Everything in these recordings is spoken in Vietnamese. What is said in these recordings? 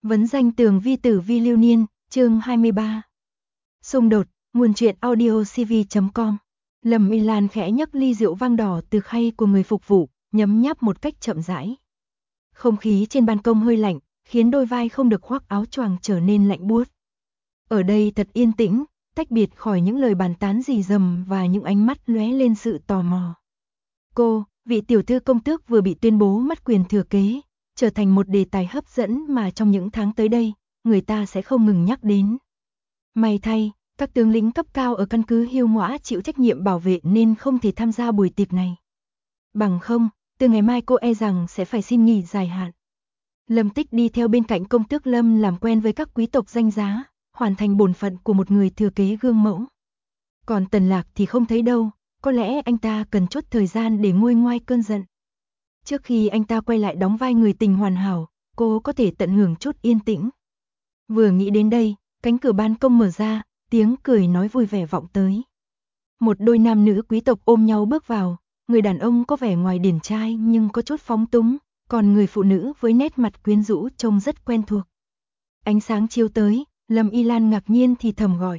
Vấn danh tường vi tử vi lưu niên, chương 23. Xung đột, nguồn truyện audio cv.com. Lâm Y Lan khẽ nhấc ly rượu vang đỏ từ khay của người phục vụ, nhấm nháp một cách chậm rãi. Không khí trên ban công hơi lạnh, khiến đôi vai không được khoác áo choàng trở nên lạnh buốt. Ở đây thật yên tĩnh, tách biệt khỏi những lời bàn tán rì rầm và những ánh mắt lóe lên sự tò mò. Cô, vị tiểu thư công tước vừa bị tuyên bố mất quyền thừa kế, trở thành một đề tài hấp dẫn mà trong những tháng tới đây, người ta sẽ không ngừng nhắc đến. May thay, các tướng lĩnh cấp cao ở căn cứ Hiêu Ngõa chịu trách nhiệm bảo vệ nên không thể tham gia buổi tiệc này. Bằng không, từ ngày mai cô e rằng sẽ phải xin nghỉ dài hạn. Lâm Tích đi theo bên cạnh công tước Lâm làm quen với các quý tộc danh giá, hoàn thành bổn phận của một người thừa kế gương mẫu. Còn Tần Lạc thì không thấy đâu, có lẽ anh ta cần chút thời gian để nguôi ngoai cơn giận. Trước khi anh ta quay lại đóng vai người tình hoàn hảo, cô có thể tận hưởng chút yên tĩnh. Vừa nghĩ đến đây, cánh cửa ban công mở ra, tiếng cười nói vui vẻ vọng tới. Một đôi nam nữ quý tộc ôm nhau bước vào, người đàn ông có vẻ ngoài điển trai nhưng có chút phóng túng, còn người phụ nữ với nét mặt quyến rũ trông rất quen thuộc. Ánh sáng chiếu tới, Lâm Y Lan ngạc nhiên thì thầm gọi.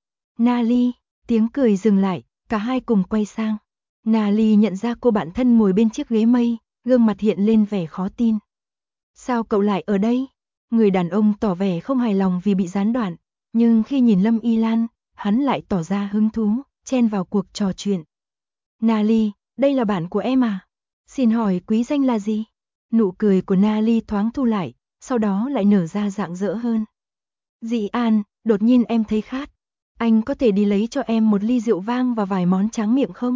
Nali, tiếng cười dừng lại, cả hai cùng quay sang. Nali nhận ra cô bạn thân ngồi bên chiếc ghế mây, gương mặt hiện lên vẻ khó tin. Sao cậu lại ở đây? Người đàn ông tỏ vẻ không hài lòng vì bị gián đoạn, nhưng khi nhìn Lâm Y Lan, hắn lại tỏ ra hứng thú, chen vào cuộc trò chuyện. Nali, đây là bạn của em à? Xin hỏi quý danh là gì? Nụ cười của Nali thoáng thu lại, sau đó lại nở ra rạng rỡ hơn. Dị An, đột nhiên em thấy khát. Anh có thể đi lấy cho em một ly rượu vang và vài món tráng miệng không?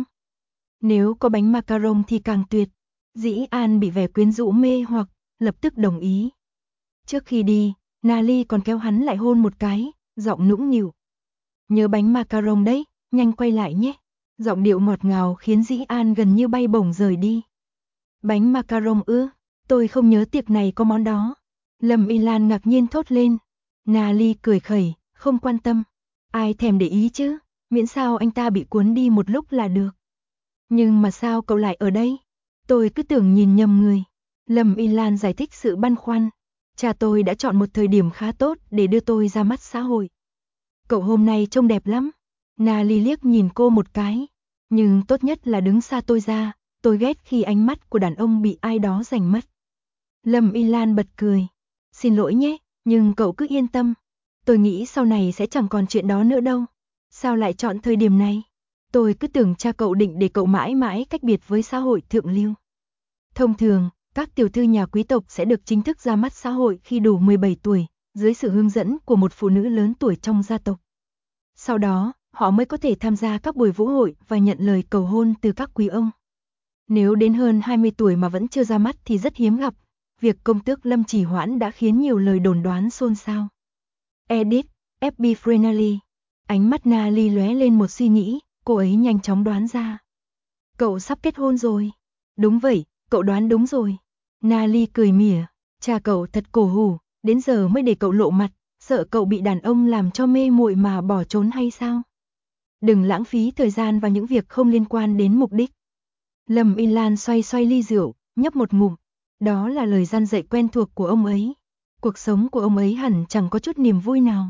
Nếu có bánh macaron thì càng tuyệt. Dĩ An bị vẻ quyến rũ mê hoặc, lập tức đồng ý. Trước khi đi, Nali còn kéo hắn lại hôn một cái, giọng nũng nịu. Nhớ bánh macaron đấy, nhanh quay lại nhé. Giọng điệu ngọt ngào khiến Dĩ An gần như bay bổng rời đi. Bánh macaron ư? Tôi không nhớ tiệc này có món đó. Lâm Y Lan ngạc nhiên thốt lên. Nali cười khẩy, không quan tâm. Ai thèm để ý chứ, miễn sao anh ta bị cuốn đi một lúc là được. Nhưng mà sao cậu lại ở đây? Tôi cứ tưởng nhìn nhầm người. Lâm Y Lan giải thích sự băn khoăn. Cha tôi đã chọn một thời điểm khá tốt để đưa tôi ra mắt xã hội. Cậu hôm nay trông đẹp lắm. Nali liếc nhìn cô một cái. Nhưng tốt nhất là đứng xa tôi ra, tôi ghét khi ánh mắt của đàn ông bị ai đó giành mất. Lâm Y Lan bật cười. Xin lỗi nhé, nhưng cậu cứ yên tâm. Tôi nghĩ sau này sẽ chẳng còn chuyện đó nữa đâu. Sao lại chọn thời điểm này? Tôi cứ tưởng cha cậu định để cậu mãi mãi cách biệt với xã hội thượng lưu. Thông thường, các tiểu thư nhà quý tộc sẽ được chính thức ra mắt xã hội khi đủ 17 tuổi, dưới sự hướng dẫn của một phụ nữ lớn tuổi trong gia tộc. Sau đó, họ mới có thể tham gia các buổi vũ hội và nhận lời cầu hôn từ các quý ông. Nếu đến hơn 20 tuổi mà vẫn chưa ra mắt thì rất hiếm gặp. Việc công tước Lâm trì hoãn đã khiến nhiều lời đồn đoán xôn xao. Edith, F.B. Frenally. Ánh mắt Nali lóe lên một suy nghĩ, cô ấy nhanh chóng đoán ra. Cậu sắp kết hôn rồi. Đúng vậy, cậu đoán đúng rồi. Nali cười mỉa, cha cậu thật cổ hủ, đến giờ mới để cậu lộ mặt, sợ cậu bị đàn ông làm cho mê muội mà bỏ trốn hay sao? Đừng lãng phí thời gian vào những việc không liên quan đến mục đích. Lâm Y Lan xoay xoay ly rượu, nhấp một ngụm. Đó là lời gian dạy quen thuộc của ông ấy. Cuộc sống của ông ấy hẳn chẳng có chút niềm vui nào.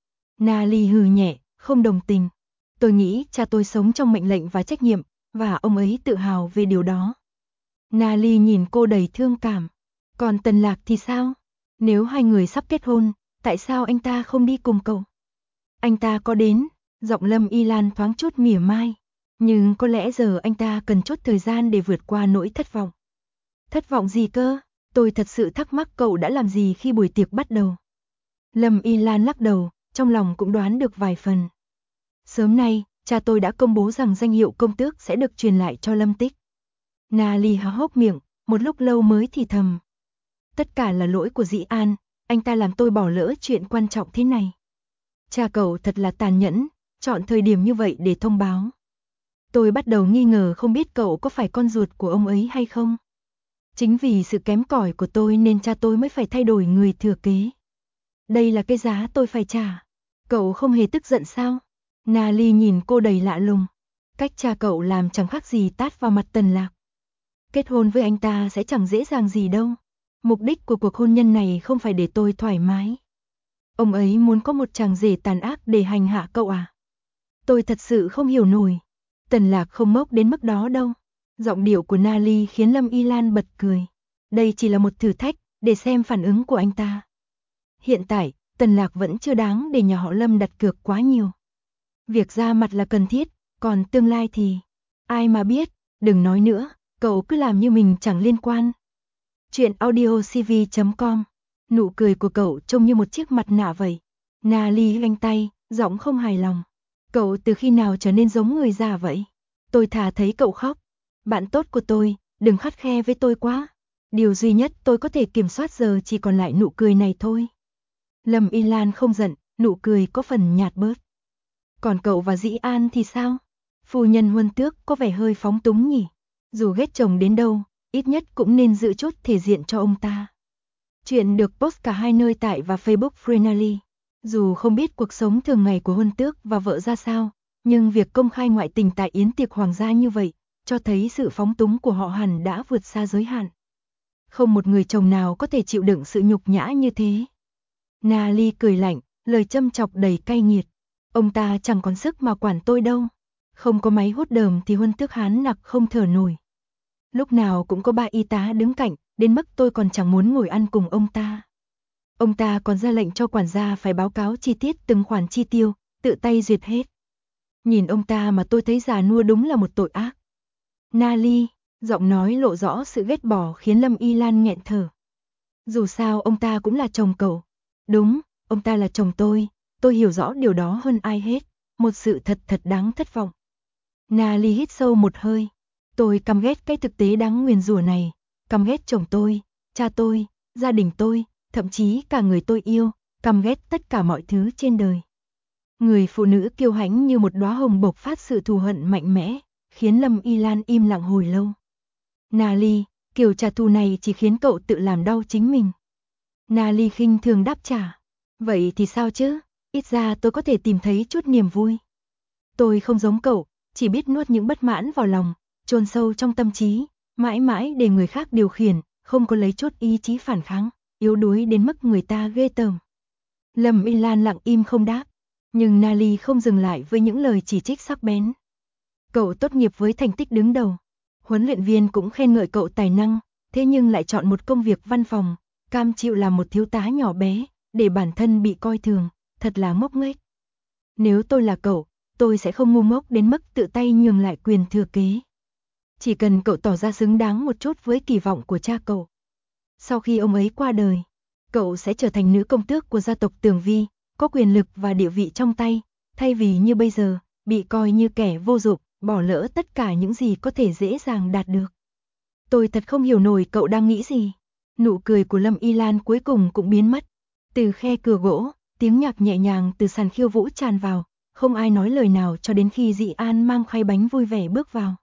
Nali hừ nhẹ, không đồng tình. Tôi nghĩ cha tôi sống trong mệnh lệnh và trách nhiệm, và ông ấy tự hào về điều đó. Nali nhìn cô đầy thương cảm. Còn Tần Lạc thì sao? Nếu hai người sắp kết hôn, tại sao anh ta không đi cùng cậu? Anh ta có đến, giọng Lâm Y Lan thoáng chút mỉa mai. Nhưng có lẽ giờ anh ta cần chút thời gian để vượt qua nỗi thất vọng. Thất vọng gì cơ? Tôi thật sự thắc mắc cậu đã làm gì khi buổi tiệc bắt đầu. Lâm Y Lan lắc đầu, trong lòng cũng đoán được vài phần. Sớm nay, cha tôi đã công bố rằng danh hiệu công tước sẽ được truyền lại cho Lâm Tích. Nali há hốc miệng, một lúc lâu mới thì thầm. Tất cả là lỗi của Dĩ An, anh ta làm tôi bỏ lỡ chuyện quan trọng thế này. Cha cậu thật là tàn nhẫn, chọn thời điểm như vậy để thông báo. Tôi bắt đầu nghi ngờ không biết cậu có phải con ruột của ông ấy hay không. Chính vì sự kém cỏi của tôi nên cha tôi mới phải thay đổi người thừa kế. Đây là cái giá tôi phải trả. Cậu không hề tức giận sao? Nali nhìn cô đầy lạ lùng. Cách cha cậu làm chẳng khác gì tát vào mặt Tần Lạc. Kết hôn với anh ta sẽ chẳng dễ dàng gì đâu. Mục đích của cuộc hôn nhân này không phải để tôi thoải mái. Ông ấy muốn có một chàng rể tàn ác để hành hạ cậu à? Tôi thật sự không hiểu nổi. Tần Lạc không ngốc đến mức đó đâu. Giọng điệu của Nali khiến Lâm Y Lan bật cười. Đây chỉ là một thử thách, để xem phản ứng của anh ta. Hiện tại, Tần Lạc vẫn chưa đáng để nhà họ Lâm đặt cược quá nhiều. Việc ra mặt là cần thiết, còn tương lai thì... ai mà biết, đừng nói nữa, cậu cứ làm như mình chẳng liên quan. Chuyện audiocv.com. Nụ cười của cậu trông như một chiếc mặt nạ vậy. Nali ganh tay, giọng không hài lòng. Cậu từ khi nào trở nên giống người già vậy? Tôi thà thấy cậu khóc. Bạn tốt của tôi, đừng khắt khe với tôi quá. Điều duy nhất tôi có thể kiểm soát giờ chỉ còn lại nụ cười này thôi. Lâm Y Lan không giận, nụ cười có phần nhạt bớt. Còn cậu và Dĩ An thì sao? Phu nhân Huân Tước có vẻ hơi phóng túng nhỉ? Dù ghét chồng đến đâu, ít nhất cũng nên giữ chút thể diện cho ông ta. Chuyện được post cả hai nơi tại và Facebook Frenally. Dù không biết cuộc sống thường ngày của Huân Tước và vợ ra sao, nhưng việc công khai ngoại tình tại yến tiệc hoàng gia như vậy, cho thấy sự phóng túng của họ hẳn đã vượt xa giới hạn. Không một người chồng nào có thể chịu đựng sự nhục nhã như thế. Nali cười lạnh, lời châm chọc đầy cay nghiệt. Ông ta chẳng còn sức mà quản tôi đâu. Không có máy hút đờm thì Huân Tước hán nặc không thở nổi. Lúc nào cũng có 3 y tá đứng cạnh, đến mức tôi còn chẳng muốn ngồi ăn cùng ông ta. Ông ta còn ra lệnh cho quản gia phải báo cáo chi tiết từng khoản chi tiêu, tự tay duyệt hết. Nhìn ông ta mà tôi thấy già nua đúng là một tội ác. Nali, giọng nói lộ rõ sự ghét bỏ khiến Lâm Y Lan nghẹn thở. Dù sao ông ta cũng là chồng cậu. Đúng, ông ta là chồng tôi hiểu rõ điều đó hơn ai hết. Một sự thật đáng thất vọng. Nali hít sâu một hơi. Tôi căm ghét cái thực tế đáng nguyền rủa này. Căm ghét chồng tôi, cha tôi, gia đình tôi, thậm chí cả người tôi yêu, căm ghét tất cả mọi thứ trên đời. Người phụ nữ kiêu hãnh như một đóa hồng bộc phát sự thù hận mạnh mẽ, khiến Lâm Y Lan im lặng hồi lâu. Nali, kiểu trả thù này chỉ khiến cậu tự làm đau chính mình. Nali khinh thường đáp trả. Vậy thì sao chứ, ít ra tôi có thể tìm thấy chút niềm vui. Tôi không giống cậu, chỉ biết nuốt những bất mãn vào lòng, chôn sâu trong tâm trí, mãi mãi để người khác điều khiển, không có lấy chút ý chí phản kháng, yếu đuối đến mức người ta ghê tởm. Lâm Y Lan lặng im không đáp, nhưng Nali không dừng lại với những lời chỉ trích sắc bén. Cậu tốt nghiệp với thành tích đứng đầu, huấn luyện viên cũng khen ngợi cậu tài năng, thế nhưng lại chọn một công việc văn phòng, cam chịu làm một thiếu tá nhỏ bé, để bản thân bị coi thường, thật là ngốc nghếch. Nếu tôi là cậu, tôi sẽ không ngu ngốc đến mức tự tay nhường lại quyền thừa kế. Chỉ cần cậu tỏ ra xứng đáng một chút với kỳ vọng của cha cậu. Sau khi ông ấy qua đời, cậu sẽ trở thành nữ công tước của gia tộc Tường Vi, có quyền lực và địa vị trong tay, thay vì như bây giờ, bị coi như kẻ vô dụng, bỏ lỡ tất cả những gì có thể dễ dàng đạt được. Tôi thật không hiểu nổi cậu đang nghĩ gì. Nụ cười của Lâm Y Lan cuối cùng cũng biến mất. Từ khe cửa gỗ, tiếng nhạc nhẹ nhàng từ sàn khiêu vũ tràn vào, không ai nói lời nào cho đến khi Dĩ An mang khay bánh vui vẻ bước vào.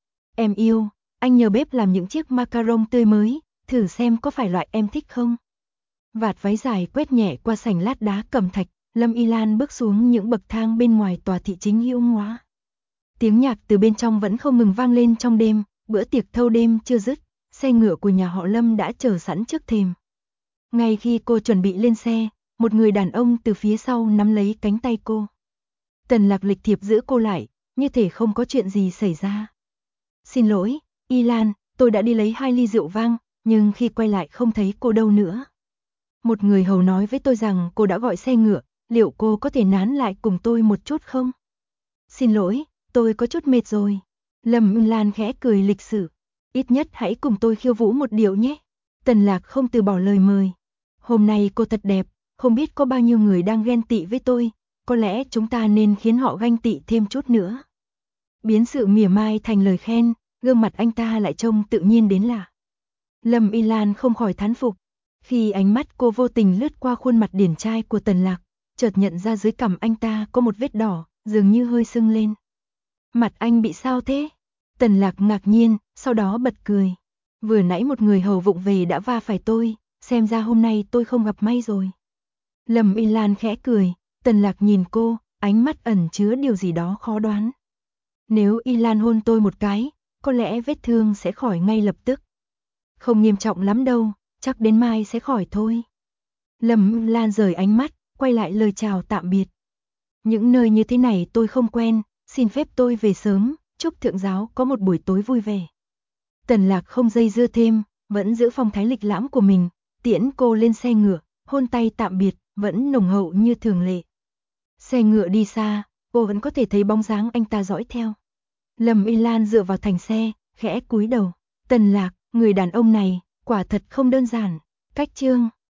Em yêu, anh nhờ bếp làm những chiếc macaron tươi mới, thử xem có phải loại em thích không. Vạt váy dài quét nhẹ qua sảnh lát đá cẩm thạch, Lâm Y Lan bước xuống những bậc thang bên ngoài tòa thị chính Hữu Ngoá. Tiếng nhạc từ bên trong vẫn không ngừng vang lên trong đêm, bữa tiệc thâu đêm chưa dứt, xe ngựa của nhà họ Lâm đã chờ sẵn trước thềm. Ngay khi cô chuẩn bị lên xe, một người đàn ông từ phía sau nắm lấy cánh tay cô. Tần Lạc lịch thiệp giữ cô lại, như thể không có chuyện gì xảy ra. Xin lỗi, Y Lan, tôi đã đi lấy 2 ly rượu vang, nhưng khi quay lại không thấy cô đâu nữa. Một người hầu nói với tôi rằng cô đã gọi xe ngựa, liệu cô có thể nán lại cùng tôi một chút không? Xin lỗi, tôi có chút mệt rồi. Lâm Y Lan khẽ cười lịch sự. Ít nhất hãy cùng tôi khiêu vũ một điệu nhé. Tần Lạc không từ bỏ lời mời. Hôm nay cô thật đẹp, không biết có bao nhiêu người đang ghen tị với tôi, có lẽ chúng ta nên khiến họ ganh tị thêm chút nữa. Biến sự mỉa mai thành lời khen, gương mặt anh ta lại trông tự nhiên đến lạ. Lâm Y Lan không khỏi thán phục. Khi ánh mắt cô vô tình lướt qua khuôn mặt điển trai của Tần Lạc, chợt nhận ra dưới cằm anh ta có một vết đỏ, dường như hơi sưng lên. Mặt anh bị sao thế? Tần Lạc ngạc nhiên, sau đó bật cười. Vừa nãy một người hầu vụng về đã va phải tôi, xem ra hôm nay tôi không gặp may rồi. Lâm Y Lan khẽ cười, Tần Lạc nhìn cô, ánh mắt ẩn chứa điều gì đó khó đoán. Nếu Y Lan hôn tôi một cái, có lẽ vết thương sẽ khỏi ngay lập tức. Không nghiêm trọng lắm đâu, chắc đến mai sẽ khỏi thôi. Lâm Lan rời ánh mắt, quay lại lời chào tạm biệt. Những nơi như thế này tôi không quen, xin phép tôi về sớm, chúc thượng giáo có một buổi tối vui vẻ. Tần Lạc không dây dưa thêm, vẫn giữ phong thái lịch lãm của mình, tiễn cô lên xe ngựa, hôn tay tạm biệt, vẫn nồng hậu như thường lệ. Xe ngựa đi xa, cô vẫn có thể thấy bóng dáng anh ta dõi theo. Lâm Y Lan dựa vào thành xe, khẽ cúi đầu. Tần Lạc, người đàn ông này, quả thật không đơn giản. Cách chương